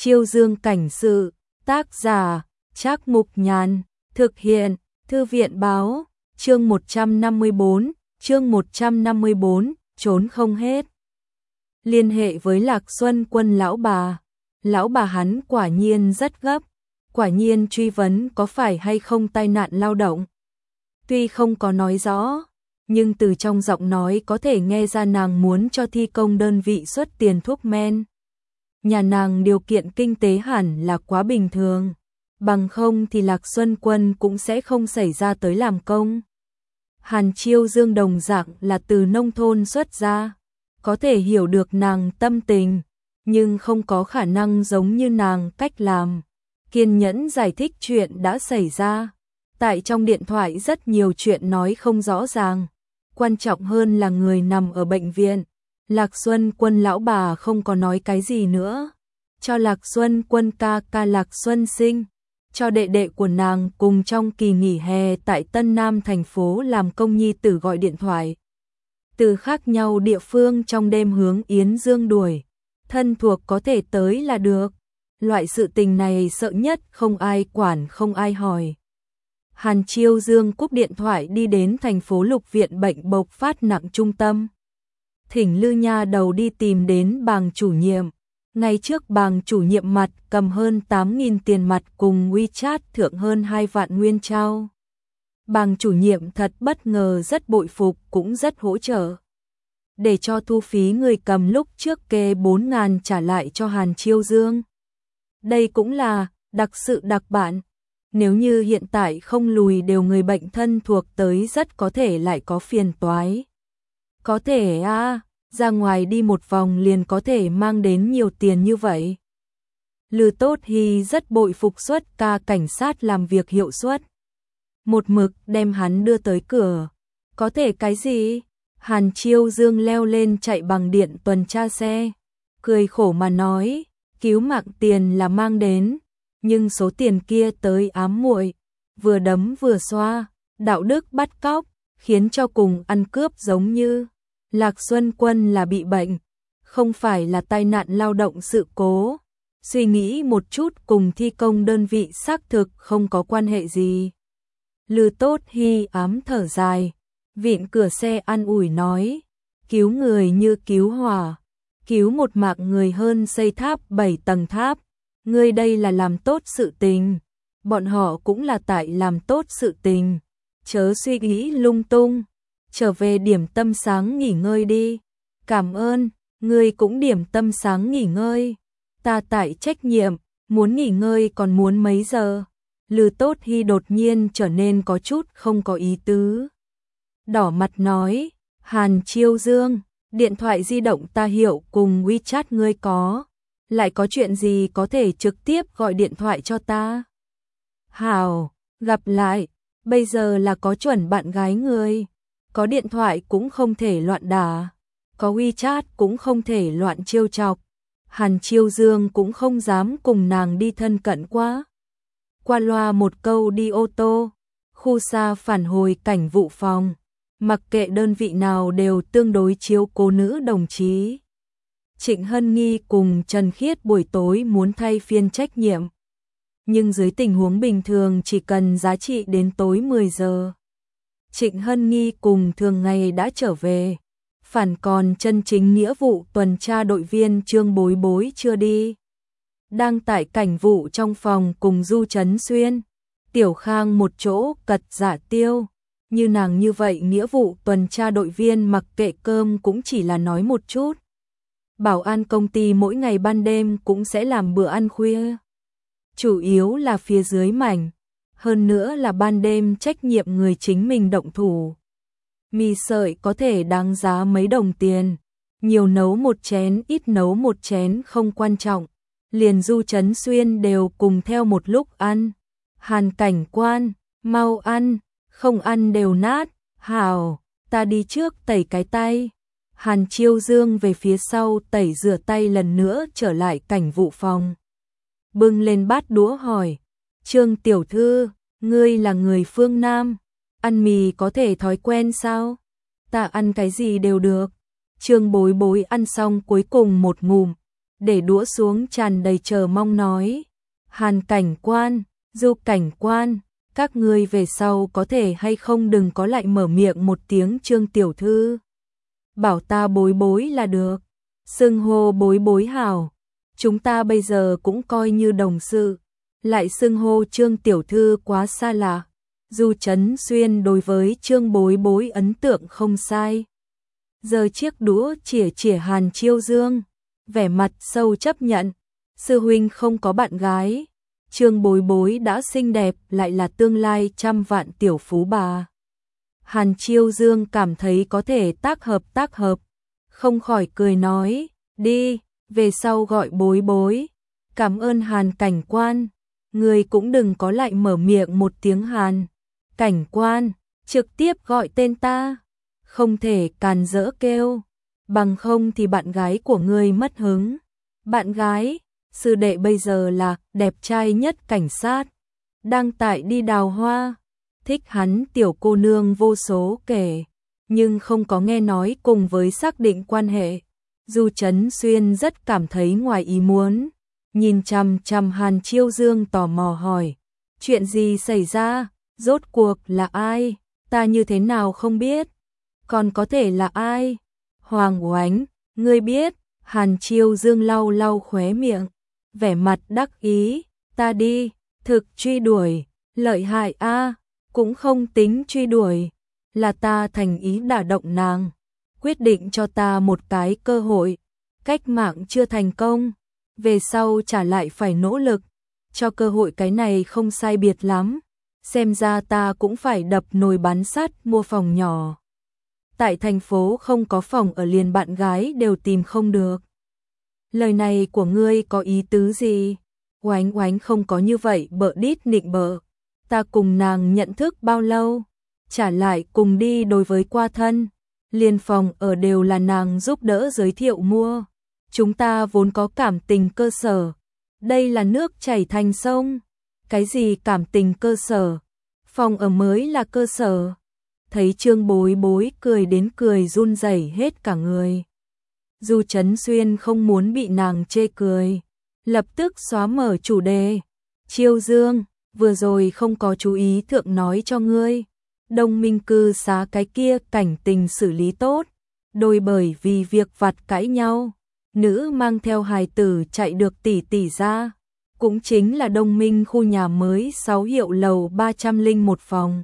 Chiêu Dương cảnh sự, tác giả, Trác Mục Nhàn, thực hiện, Thư viện báo, chương 154, trốn không hết. Liên hệ với Lạc Xuân Quân lão bà hắn quả nhiên rất gấp, quả nhiên truy vấn có phải hay không tai nạn lao động. Tuy không có nói rõ, nhưng từ trong giọng nói có thể nghe ra nàng muốn cho thi công đơn vị xuất tiền thuốc men. Nhà nàng điều kiện kinh tế hẳn là quá bình thường, bằng không thì Lạc Xuân Quân cũng sẽ không xảy ra tới làm công. Hàn Chiêu Dương đồng dạng là từ nông thôn xuất ra, có thể hiểu được nàng tâm tình, nhưng không có khả năng giống như nàng cách làm, kiên nhẫn giải thích chuyện đã xảy ra. Tại trong điện thoại rất nhiều chuyện nói không rõ ràng, quan trọng hơn là người nằm ở bệnh viện. Lạc Xuân Quân lão bà không có nói cái gì nữa, cho Lạc Xuân Quân ca Lạc Xuân Sinh, cho đệ đệ của nàng cùng trong kỳ nghỉ hè tại Tân Nam thành phố làm công nhi tử gọi điện thoại. Từ khác nhau địa phương trong đêm hướng Yến Dương đuổi, thân thuộc có thể tới là được. Loại sự tình này sợ nhất không ai quản không ai hỏi. Hàn Chiêu Dương cúp điện thoại đi đến thành phố Lục viện bệnh bộc phát nặng trung tâm. Thỉnh Lư Nha đầu đi tìm đến bàng chủ nhiệm. Ngày trước bàng chủ nhiệm mặt cầm hơn 8.000 tiền mặt cùng WeChat thượng hơn 2 vạn nguyên trao. Bàng chủ nhiệm thật bất ngờ, rất bội phục cũng rất hỗ trợ. Để cho thu phí người cầm lúc trước kê 4.000 trả lại cho Hàn Chiêu Dương. Đây cũng là đặc sự đặc bạn. Nếu như hiện tại không lùi đều người bệnh thân thuộc tới rất có thể lại có phiền toái. Có thể ra ngoài đi một vòng liền có thể mang đến nhiều tiền như vậy. Lư Tốt Hy rất bội phục xuất ca cảnh sát làm việc hiệu suất. Một mực đem hắn đưa tới cửa. Có thể cái gì? Hàn Chiêu Dương leo lên chạy bằng điện tuần tra xe. Cười khổ mà nói, cứu mạng tiền là mang đến. Nhưng số tiền kia tới ám muội, vừa đấm vừa xoa, đạo đức bắt cóc, khiến cho cùng ăn cướp giống như. Lạc Xuân Quân là bị bệnh, không phải là tai nạn lao động sự cố. Suy nghĩ một chút cùng thi công đơn vị xác thực không có quan hệ gì. Lư Tốt Hy ám thở dài, vịn cửa xe an ủi nói, cứu người như cứu hỏa, cứu một mạng người hơn xây tháp 7 tầng tháp. Ngươi đây là làm tốt sự tình, bọn họ cũng là tại làm tốt sự tình, chớ suy nghĩ lung tung, trở về điểm tâm sáng nghỉ ngơi đi. Cảm ơn, ngươi cũng điểm tâm sáng nghỉ ngơi, ta tại trách nhiệm, muốn nghỉ ngơi còn muốn mấy giờ? Lư Tốt Hy đột nhiên trở nên có chút không có ý tứ. Đỏ mặt nói, Hàn Chiêu Dương, điện thoại di động ta hiệu cùng WeChat ngươi có. Lại có chuyện gì có thể trực tiếp gọi điện thoại cho ta? Hảo, gặp lại, bây giờ là có chuẩn bạn gái người. Có điện thoại cũng không thể loạn đả, có WeChat cũng không thể loạn trêu chọc. Hàn Chiêu Dương cũng không dám cùng nàng đi thân cận quá. Qua loa một câu đi ô tô, khu xa phản hồi cảnh vụ phòng. Mặc kệ đơn vị nào đều tương đối chiếu cố nữ đồng chí. Trịnh Hân Nghi cùng Trần Khiết buổi tối muốn thay phiên trách nhiệm. Nhưng dưới tình huống bình thường chỉ cần giá trị đến tối 10 giờ. Trịnh Hân Nghi cùng thường ngày đã trở về. Phản còn chân chính nghĩa vụ tuần tra đội viên Trương Bối Bối chưa đi. Đang tại cảnh vụ trong phòng cùng Du Trấn Xuyên. Tiểu Khang một chỗ cật giả tiêu. Như nàng như vậy nghĩa vụ tuần tra đội viên mặc kệ cơm cũng chỉ là nói một chút. Bảo an công ty mỗi ngày ban đêm cũng sẽ làm bữa ăn khuya. Chủ yếu là phía dưới mảnh, hơn nữa là ban đêm trách nhiệm người chính mình động thủ. Mì sợi có thể đáng giá mấy đồng tiền, nhiều nấu một chén ít nấu một chén không quan trọng. Liền Du Trấn Xuyên đều cùng theo một lúc ăn. Hàn Cảnh Quan, mau ăn, không ăn đều nát. Hảo, ta đi trước tẩy cái tay. Hàn Chiêu Dương về phía sau tẩy rửa tay lần nữa trở lại cảnh vụ phòng. Bưng lên bát đũa hỏi, Trương tiểu thư, ngươi là người phương Nam, ăn mì có thể thói quen sao? Ta ăn cái gì đều được. Trương Bối Bối ăn xong cuối cùng một ngụm, để đũa xuống tràn đầy chờ mong nói. Hàn cảnh quan, Du cảnh quan, các ngươi về sau có thể hay không đừng có lại mở miệng một tiếng Trương tiểu thư. Bảo ta bối bối là được, xưng hô bối bối hảo, chúng ta bây giờ cũng coi như đồng sự, lại xưng hô Trương tiểu thư quá xa lạ. Du Chấn Xuyên đối với Trương bối bối ấn tượng không sai. Giờ chiếc đũa chĩa chĩa Hàn Chiêu Dương, vẻ mặt sâu chấp nhận, sư huynh không có bạn gái. Trương bối bối đã xinh đẹp lại là tương lai trăm vạn tiểu phú bà. Hàn Chiêu Dương cảm thấy có thể tác hợp, không khỏi cười nói, đi, về sau gọi bối bối. Cảm ơn Hàn cảnh quan, người cũng đừng có lại mở miệng một tiếng Hàn cảnh quan, trực tiếp gọi tên ta, không thể càn rỡ kêu, bằng không thì bạn gái của ngươi mất hứng. Bạn gái, sư đệ bây giờ là đẹp trai nhất cảnh sát, đang tại đi đào hoa, thích hắn tiểu cô nương vô số kể, nhưng không có nghe nói cùng với xác định quan hệ. Du Chấn Xuyên rất cảm thấy ngoài ý muốn, nhìn chằm chằm Hàn Chiêu Dương tò mò hỏi, chuyện gì xảy ra, rốt cuộc là ai, ta như thế nào không biết, còn có thể là ai? Hoàng Oánh, ngươi biết? Hàn Chiêu Dương lau lau khóe miệng, vẻ mặt đắc ý, ta đi, thực truy đuổi, lợi hại a, cũng không tính truy đuổi, là ta thành ý đả động nàng, quyết định cho ta một cái cơ hội, cách mạng chưa thành công, về sau trả lại phải nỗ lực, cho cơ hội cái này không sai biệt lắm, xem ra ta cũng phải đập nồi bán sắt mua phòng nhỏ. Tại thành phố không có phòng ở liền bạn gái đều tìm không được. Lời này của ngươi có ý tứ gì? Oánh Oánh không có như vậy bợ đít nịnh bợ. Ta cùng nàng nhận thức bao lâu? Trả lại cùng đi đối với qua thân. Liền phòng ở đều là nàng giúp đỡ giới thiệu mua. Chúng ta vốn có cảm tình cơ sở. Đây là nước chảy thành sông. Cái gì cảm tình cơ sở? Phòng ở mới là cơ sở. Thấy Trương bối bối cười đến cười run rẩy hết cả người. Du Chấn Xuyên không muốn bị nàng chê cười, lập tức xóa mở chủ đề. Chiêu Dương, vừa rồi không có chú ý thượng nói cho ngươi. Đông Minh cư xá cái kia cảnh tình xử lý tốt, đôi bởi vì việc vặt cãi nhau. Nữ mang theo hài tử chạy được tỷ tỷ ra. Cũng chính là Đông Minh khu nhà mới 6 hiệu lầu 301 phòng.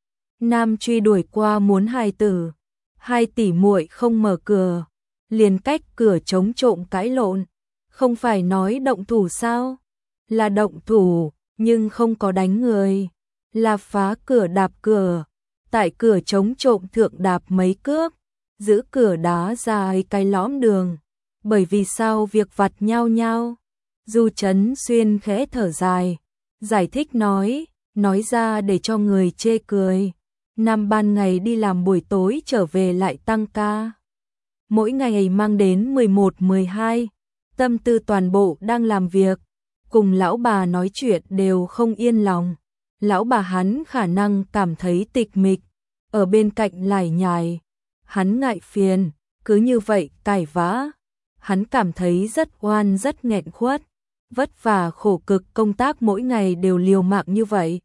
Nam truy đuổi qua muốn hài tử, hai tỷ muội không mở cửa, liền cách cửa chống trộm cãi lộn, không phải nói động thủ sao? Là động thủ, nhưng không có đánh người, là phá cửa đạp cửa, tại cửa chống trộm thượng đạp mấy cước, giữ cửa đá dài cái lõm đường, bởi vì sao việc vặt nhau nhau. Du Chấn Xuyên khẽ thở dài, giải thích nói ra để cho người chê cười. Năm ban ngày đi làm buổi tối trở về lại tăng ca. Mỗi ngày mang đến 11-12, tâm tư toàn bộ đang làm việc, cùng lão bà nói chuyện đều không yên lòng. Lão bà hắn khả năng cảm thấy tịch mịch, ở bên cạnh lải nhải, hắn ngại phiền, cứ như vậy cãi vã. Hắn cảm thấy rất oan rất nghẹn khuất, vất vả khổ cực công tác mỗi ngày đều liều mạng như vậy.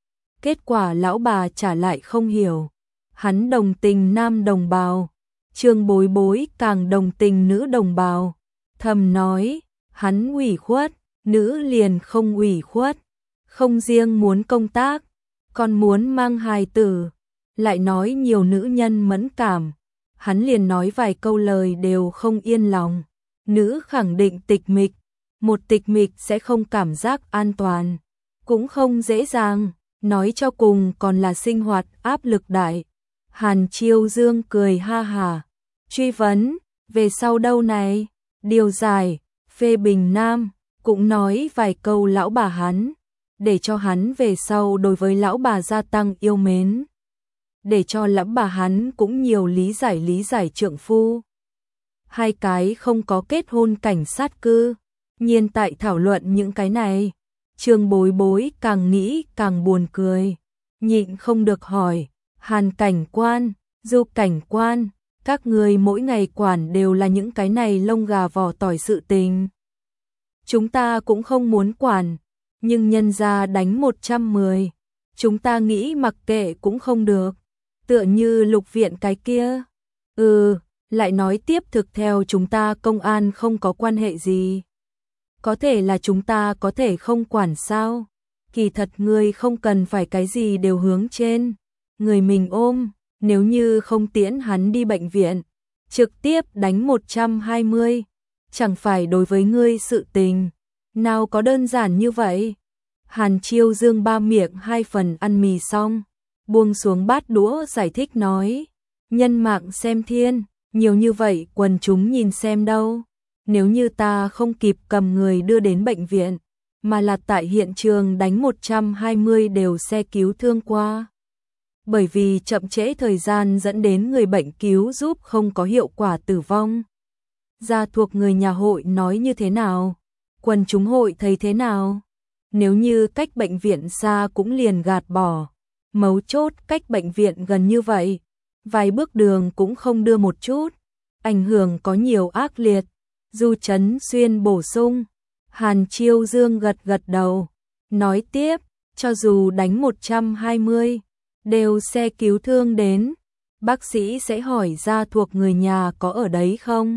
Kết quả lão bà trả lại không hiểu, hắn đồng tình nam đồng bào, Trương bối bối càng đồng tình nữ đồng bào, thầm nói, hắn ủy khuất, nữ liền không ủy khuất, không riêng muốn công tác, còn muốn mang hài tử, lại nói nhiều nữ nhân mẫn cảm, hắn liền nói vài câu lời đều không yên lòng, nữ khẳng định tịch mịch, một tịch mịch sẽ không cảm giác an toàn, cũng không dễ dàng. Nói cho cùng còn là sinh hoạt áp lực đại. Hàn Chiêu Dương cười ha hà, truy vấn, về sau đâu này, điều giải, phê bình nam, cũng nói vài câu lão bà hắn, để cho hắn về sau đối với lão bà gia tăng yêu mến, để cho lão bà hắn cũng nhiều lý giải trượng phu. Hai cái không có kết hôn cảnh sát cư, nhiên tại thảo luận những cái này. Trương bối bối càng nghĩ càng buồn cười, nhịn không được hỏi, Hàn cảnh quan, Du cảnh quan, các người mỗi ngày quản đều là những cái này lông gà vỏ tỏi sự tình. chúng ta cũng không muốn quản, nhưng nhân gia đánh 110, chúng ta nghĩ mặc kệ cũng không được, tựa như Lục Viện cái kia. Lại nói tiếp thực theo chúng ta công an không có quan hệ gì. Có thể là chúng ta có thể không quản sao? Kỳ thật ngươi không cần phải cái gì đều hướng trên, người mình ôm, nếu như không tiễn hắn đi bệnh viện, trực tiếp đánh 120, chẳng phải đối với ngươi sự tình, nào có đơn giản như vậy. Hàn Chiêu Dương ba miệng hai phần ăn mì xong, buông xuống bát đũa giải thích nói, nhân mạng xem thiên, nhiều như vậy quần chúng nhìn xem đâu, nếu như ta không kịp cầm người đưa đến bệnh viện, mà là tại hiện trường đánh 120 đều xe cứu thương qua. Bởi vì chậm trễ thời gian dẫn đến người bệnh cứu giúp không có hiệu quả tử vong. Gia thuộc người nhà hội nói như thế nào? Quần chúng hội thấy thế nào? Nếu như cách bệnh viện xa cũng liền gạt bỏ. Mấu chốt cách bệnh viện gần như vậy, vài bước đường cũng không đưa một chút. Ảnh hưởng có nhiều ác liệt. Du Trấn Xuyên bổ sung. Hàn Chiêu Dương gật gật đầu. Nói tiếp, cho dù đánh 120, đều xe cứu thương đến. Bác sĩ sẽ hỏi gia thuộc người nhà có ở đấy không?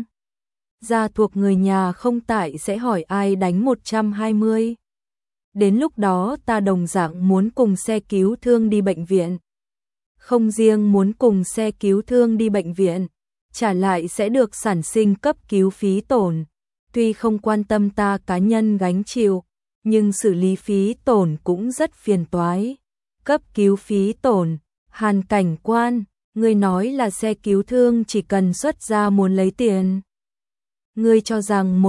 Gia thuộc người nhà không tại sẽ hỏi ai đánh 120. Đến lúc đó ta đồng dạng muốn cùng xe cứu thương đi bệnh viện. Không riêng muốn cùng xe cứu thương đi bệnh viện, trả lại sẽ được sản sinh cấp cứu phí tổn. Tuy không quan tâm ta cá nhân gánh chịu, nhưng xử lý phí tổn cũng rất phiền toái. Cấp cứu phí tổn, Hàn cảnh quan, ngươi nói là xe cứu thương chỉ cần xuất ra muốn lấy tiền. Ngươi cho rằng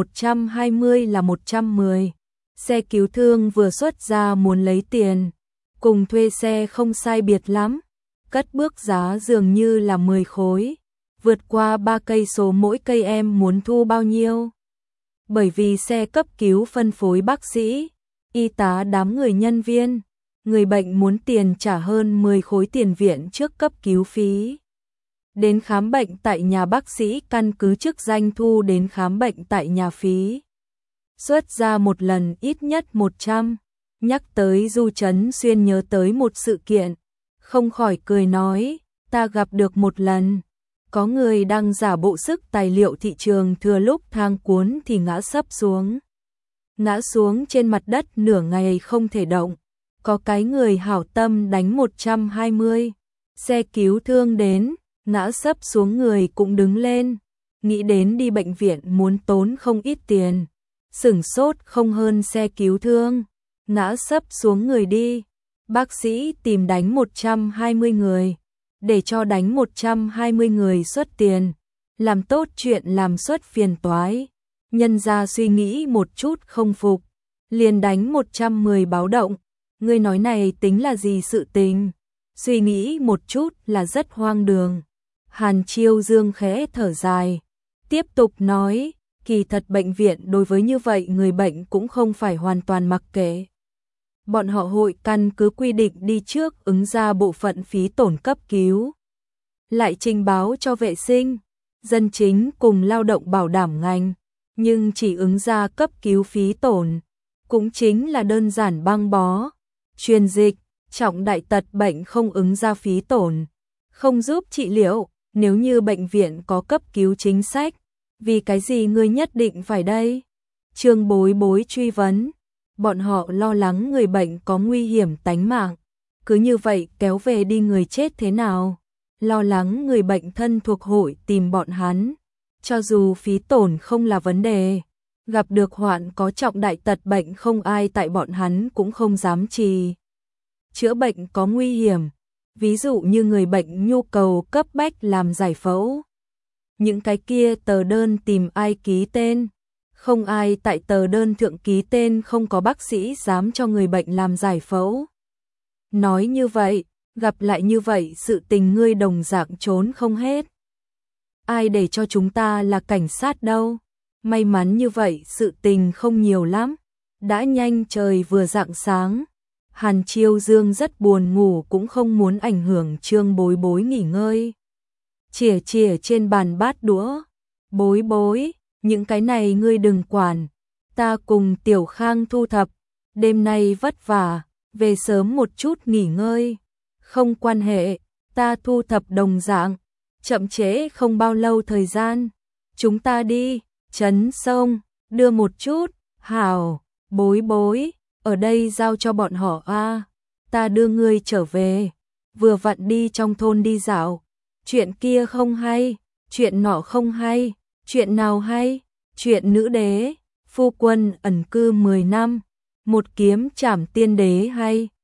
120 là 110. Xe cứu thương vừa xuất ra muốn lấy tiền, cùng thuê xe không sai biệt lắm. Cất bước giá dường như là 10 khối, vượt qua 3 cây số mỗi cây em muốn thu bao nhiêu. Bởi vì xe cấp cứu phân phối bác sĩ, y tá đám người nhân viên, người bệnh muốn tiền trả hơn 10 khối tiền viện trước cấp cứu phí. Đến khám bệnh tại nhà bác sĩ căn cứ chức danh thu đến khám bệnh tại nhà phí. Xuất ra một lần ít nhất 100. Nhắc tới Du Trấn Xuyên nhớ tới một sự kiện, không khỏi cười nói, ta gặp được một lần. Có người đang giả bộ sức tài liệu thị trường thừa lúc thang cuốn thì ngã sấp xuống. Ngã xuống trên mặt đất nửa ngày không thể động. Có cái người hảo tâm đánh 120. Xe cứu thương đến, ngã sấp xuống người cũng đứng lên. Nghĩ đến đi bệnh viện muốn tốn không ít tiền. Sửng sốt không hơn xe cứu thương. Ngã sấp xuống người đi. Bác sĩ tìm đánh 120 người. Để cho đánh 120 người xuất tiền. Làm tốt chuyện làm xuất phiền toái. Nhân ra suy nghĩ một chút không phục. Liền đánh 110 báo động. Ngươi nói này tính là gì sự tình? Suy nghĩ một chút là rất hoang đường. Hàn Chiêu Dương khẽ thở dài. Tiếp tục nói, kỳ thật bệnh viện đối với như vậy người bệnh cũng không phải hoàn toàn mặc kệ. Bọn họ hội căn cứ quy định đi trước ứng ra bộ phận phí tổn cấp cứu. Lại trình báo cho vệ sinh, dân chính cùng lao động bảo đảm ngành, nhưng chỉ ứng ra cấp cứu phí tổn. Cũng chính là đơn giản băng bó, truyền dịch, trọng đại tật bệnh không ứng ra phí tổn, không giúp trị liệu. Nếu như bệnh viện có cấp cứu chính sách, vì cái gì ngươi nhất định phải đây? Trương Bối Bối truy vấn, bọn họ lo lắng người bệnh có nguy hiểm tánh mạng, cứ như vậy kéo về đi người chết thế nào? Lo lắng người bệnh thân thuộc hội tìm bọn hắn, cho dù phí tổn không là vấn đề, gặp được hoạn có trọng đại tật bệnh không ai tại bọn hắn cũng không dám trì. Chữa bệnh có nguy hiểm, ví dụ như người bệnh nhu cầu cấp bách làm giải phẫu. Những cái kia tờ đơn tìm ai ký tên, không ai tại tờ đơn thượng ký tên, không có bác sĩ dám cho người bệnh làm giải phẫu. Nói như vậy, gặp lại như vậy sự tình ngươi đồng dạng trốn không hết. Ai để cho chúng ta là cảnh sát đâu, may mắn như vậy sự tình không nhiều lắm. Đã nhanh trời vừa rạng sáng. Hàn Chiêu Dương rất buồn ngủ cũng không muốn ảnh hưởng Trương Bối Bối nghỉ ngơi. Chìa chìa trên bàn bát đũa. Bối Bối, những cái này ngươi đừng quản. ta cùng Tiểu Khang thu thập, đêm nay vất vả, về sớm một chút nghỉ ngơi. Không quan hệ, ta thu thập đồng dạng, chậm trễ không bao lâu thời gian. Chúng ta đi, Trấn Sông, đưa một chút, hảo, bối bối, ở đây giao cho bọn họ a, ta đưa ngươi trở về, vừa vặn đi trong thôn đi dạo, chuyện kia không hay, chuyện nọ không hay, chuyện nào hay, chuyện nữ đế, phu quân ẩn cư 10 năm, một kiếm trảm tiên đế hay.